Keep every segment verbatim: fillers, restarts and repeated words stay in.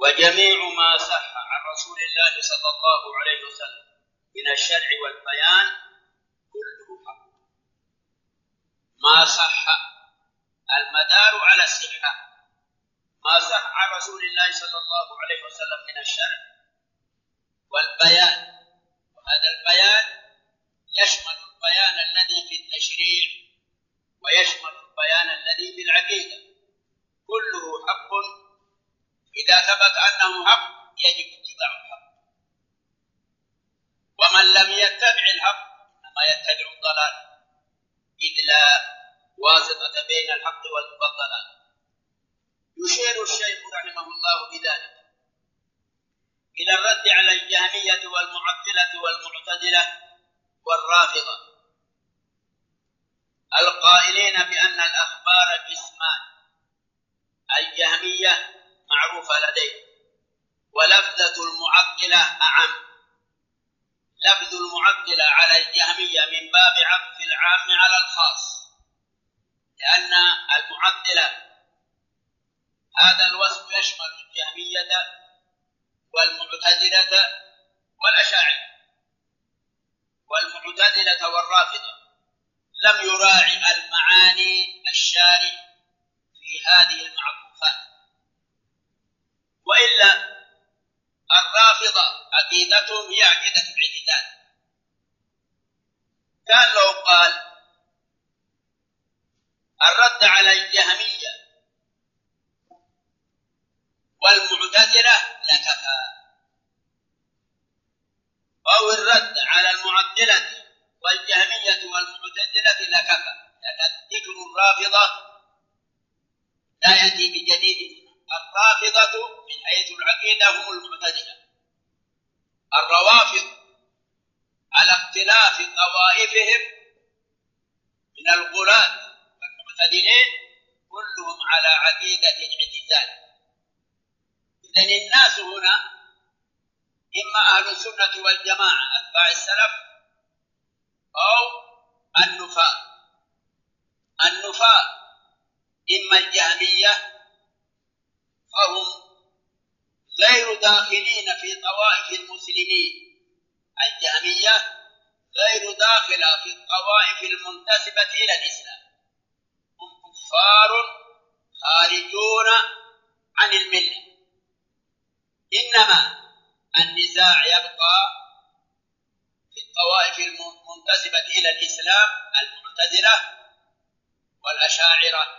وجميع ما صح عن رسول الله صلى الله عليه وسلم من الشرع والبيان كله حق. ما صح المدار على الصحة، ما صح عن رسول الله صلى الله عليه وسلم من الشرع والبيان، وهذا البيان يشمل البيان الذي في التشريع ويشمل البيان الذي في العقيدة، كله حق. إذا ثبت أنه حق يجب اتباع الحق، ومن لم يتبع الحق إنما يتبع الضلال، إذ لا واسطة بين الحق والضلال. يشير الشيخ رحمه الله بذلك إلى الرد على الجهمية والمعطلة والمعتزلة والرافضة القائلين بأن الأخبار قسمان. الجهمية معروفة لديه، ولفظة المعطلة أعم. لفظ المعطلة على الجهمية من باب عطف العام على الخاص، لأن المعطلة هذا الوصف يشمل الجهمية والمعتزلة والأشاعرة. والمعتزلة والرافضة لم يراعي المعاني الشارع في هذه المعطوفات، وإلا الرافضة عقيدتهم هي عقيدة الاعتزال. كان لو قال الرد على الجهمية والمعتزلة لكفى، أو الرد على المعطلة والجهمية والمعتزلة لكفى، لأن ذكر الرافضة لا يأتي بجديد. الرافضة من حيث العقيدة هم المعتزلة. الروافض على اختلاف طوائفهم من الغلاة والمعتدلين كلهم على عقيدة الاعتزال. إذن الناس هنا إما أهل السنة والجماعة أتباع السلف أو النفاة. النفاة إما الجهمية فهم غير داخلين في طوائف المسلمين. الجهمية غير داخلة في الطوائف المنتسبة إلى الإسلام، هم كفار خارجون عن الملة. إنما النزاع يبقى في الطوائف المنتسبة إلى الإسلام، المعتزلة والأشاعرة.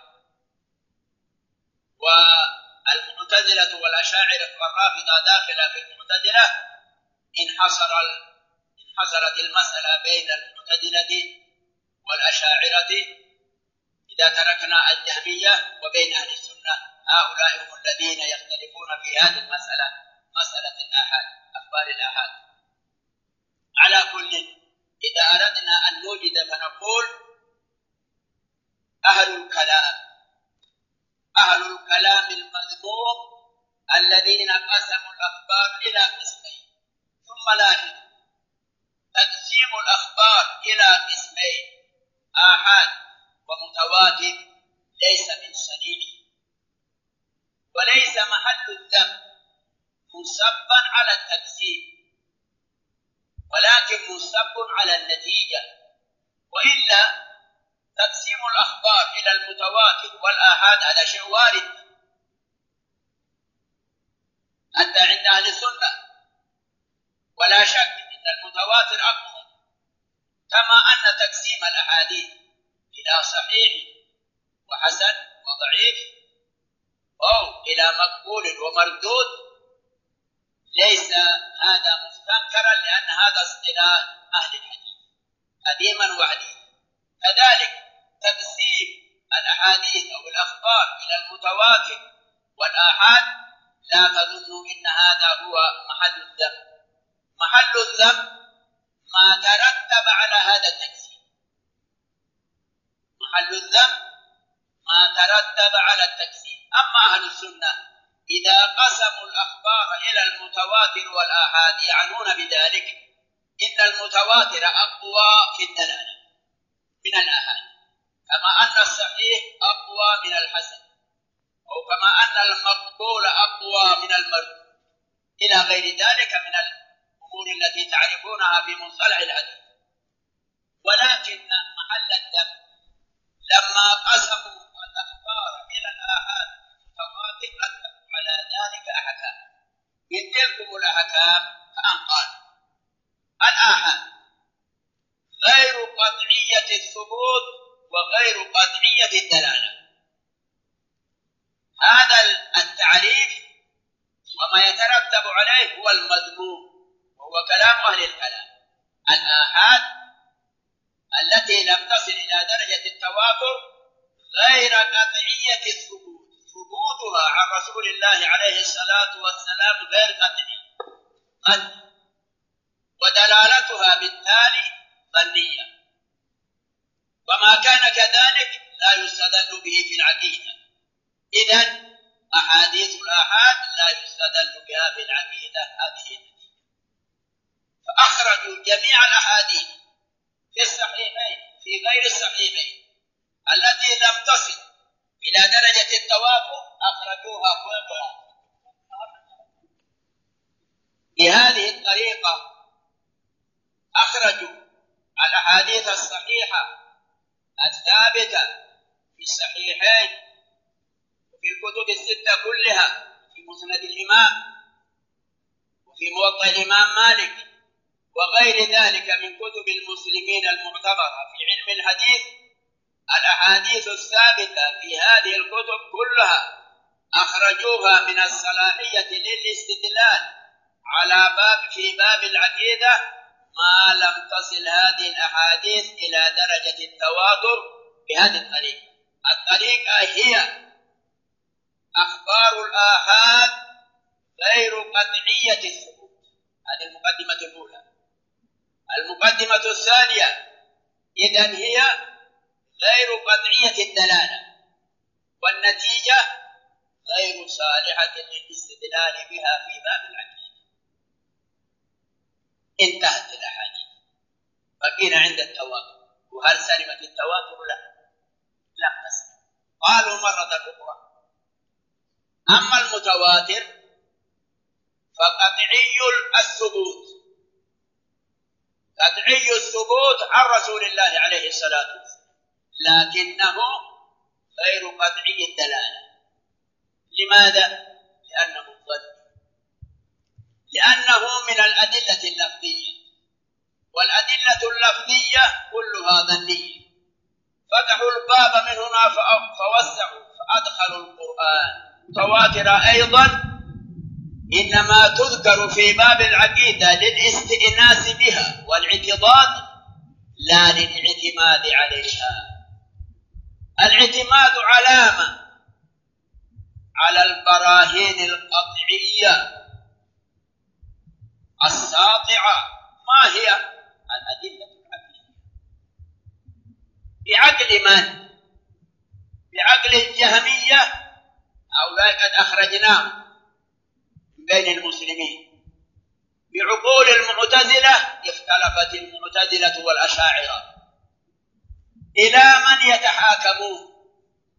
والمعتزلة والأشاعرة والرافضة داخلة في المعتزلة. انحصر انحصرت المسألة بين المعتزلة والأشاعرة إذا تركنا الجهمية، وبين أهل السنة. هؤلاء هم الذين يختلفون في هذه المسألة، مسألة الآحاد، أخبار الآحاد. على كل، إذا أردنا أن نوجد فنقول أهل الكلام أهل الكلام المذموم الذين قسموا الأخبار إلى قسمين. ثم لاحظ تقسيم الأخبار إلى قسمين آحاد ومتواتر ليس من صنيعه، وليس محل الذم منصبا على التقسيم، ولكن منصب على النتيجة. وإلا تقسيم الأخبار إلى المتواتر والآحاد هذا شيء وارد حتى عند أهل السنة، ولا شك أن المتواتر أقوى، كما أن تقسيم الأحاديث إلى صحيح وحسن وضعيف أو إلى مقبول ومردود ليس هذا مستنكرا، لأن هذا اصطلاح أهل الحديث قديما وحديثا. كذلك تقسيم الأحاديث أو الأخبار إلى المتواتر والآحاد لا تظنوا إن هذا هو محل الذم. محل الذم ما ترتب على هذا التقسيم. محل الذم ما ترتب على التقسيم. أما أهل السنة إذا قسموا الأخبار إلى المتواتر والآحاد يعنون بذلك إن المتواتر أقوى في الدلالة من الآحاد، كما أن الصحيح أقوى من الحسن، أو كما أن المقبول أقوى من المردود إلى غير ذلك من الأمور التي تعرفونها في مصطلح الحديث. ولكن محل الدم لما قسموا الأخبار إلى الآحاد المتواتر رتبوا على ذلك أحكام. من تلكم الأحكام فأن قال الآحاد غير قطعية الثبوت وغير قطعية الدلالة. هذا التعريف وما يترتب عليه هو المذموم، وهو كلام أهل الكلام. الآحاد التي لم تصل إلى درجة التواتر غير قطعية الثبوت، ثبوتها عن رسول الله عليه الصلاة والسلام غير قطعي، قد ودلالتها بالتالي ظنية، وما كان كذلك لا يستدل به في العقيدة. إذن أحاديث الآحاد لا يستدل بها في العقيدة. هذه النتيجة. فأخرجوا جميع الأحاديث في الصحيحين في غير الصحيحين التي لم تصل إلى درجة التوافق، أخرجوها كلها. بهذه الطريقة أخرجوا الأحاديث الصحيحة الثابتة في الصحيحين وفي الكتب الستة كلها، في مسند الإمام وفي موطأ الإمام مالك وغير ذلك من كتب المسلمين المعتبرة في علم الحديث. الأحاديث الثابتة في هذه الكتب كلها أخرجوها من الصلاحية للاستدلال على باب في باب العقيدة ما لم تصل هذه الأحاديث إلى درجة التواتر بهذه الطريقة. الطريقة هي أخبار الآحاد غير قطعية الثبوت. هذه المقدمة الأولى. المقدمة الثانية إذن هي غير قطعية الدلالة، والنتيجة غير صالحة للاستدلال بها في باب العقيدة. انتهت الأحاديث، بقينا عند التواتر. وهل سلمت التواتر؟ لا، لم تسلم. قالوا مرة أخرى أما المتواتر فقطعي الثبوت، قطعي الثبوت عن رسول الله عليه الصلاة والسلام، لكنه غير قطعي الدلالة. لماذا؟ لأنه ظن، لأنه من الأدلة اللفظية، والأدلة اللفظية كلها ظنية. فتحوا الباب من هنا فوسعوا فأدخلوا القرآن تواتر أيضا، إنما تذكر في باب العقيدة للاستئناس بها والاعتضاد لا للاعتماد عليها. الاعتماد علامة على البراهين القطعية الساطعة. ما هي الأدلة العقلية؟ بعقل من؟ بعقل الجهمية، هؤلاء قد أخرجناهم من بين المسلمين. بعقول المعتزلة اختلفت المعتزلة والأشاعرة. إلى من يتحاكمون؟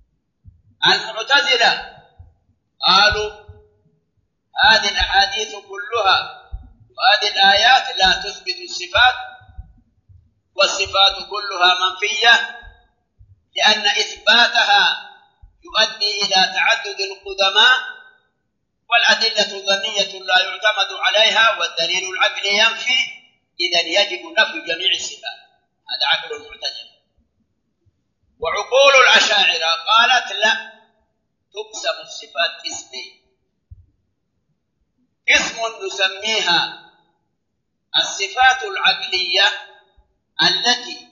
المعتزلة قالوا هذه الأحاديث كلها وهذه الآيات لا تثبت الصفات، والصفات كلها منفية، لأن إثباتها يؤدي إلى تعدد القدماء، والأدلة الظنية لا يعتمد عليها والدليل العقلي ينفي، إذن يجب نفي جميع الصفات. هذا عقل المعتزلة. وعقول الأشاعرة قالت لا، تقسم الصفات قسمين: قسم نسميها الصفات العقلية التي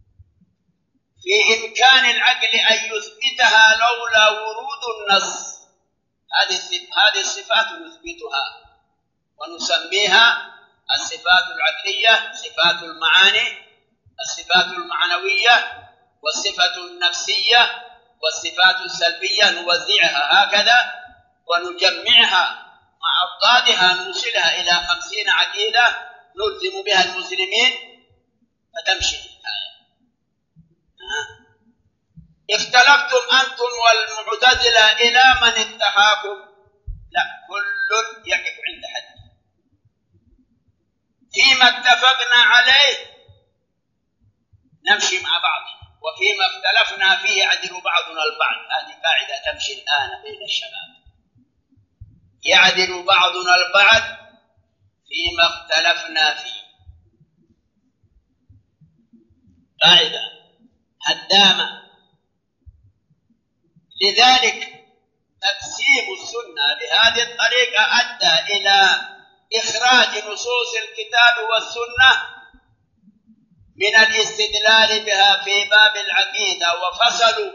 في إمكان العقل أن يثبتها لولا ورود النص، هذه الصفات نثبتها، ونسميها الصفات العقلية صفات المعاني، الصفات المعنوية، والصفة النفسية، والصفات السلبية نوزعها هكذا ونجمعها مع أضدادها، نوصلها إلى خمسين عقيدة نلزم بها المسلمين فتمشي الآية. اختلفتم أنتم والمعتزلة إلى من التحاكم؟ لا، كل يقف عند حد. فيما اتفقنا عليه نمشي مع بعض، وفيما اختلفنا فيه يعدل بعضنا البعض. هذه قاعدة تمشي الآن بين الشباب، يعدل بعضنا البعض فيما اختلفنا فيه. قاعدة هدامة. لذلك تقسيم السنة بهذه الطريقة أدى إلى إخراج نصوص الكتاب والسنة من الاستدلال بها في باب العقيدة، وفصلوا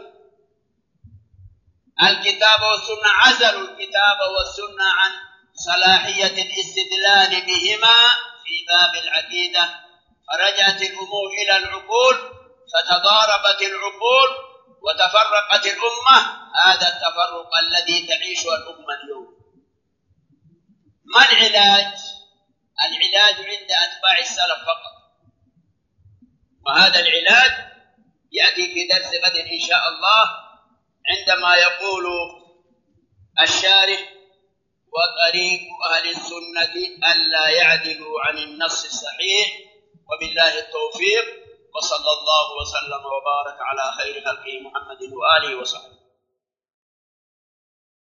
الكتاب والسنة، عزلوا الكتاب والسنة عن صلاحية الاستدلال بهما في باب العقيدة، فرجعت الأمور إلى العقول، فتضاربت العقول وتفرقت الأمة. هذا التفرق الذي تعيشه الأمة اليوم. ما العلاج؟ العلاج عند أتباع السلف فقط، وهذا العلاج يأتي في درس غد إن شاء الله، عندما يقول الشارح: وطريق أهل السنة ألا يعدلوا عن النص الصحيح، وبالله التوفيق، وصلى الله وسلم وبارك على خير خلقه محمد وآله وصحبه.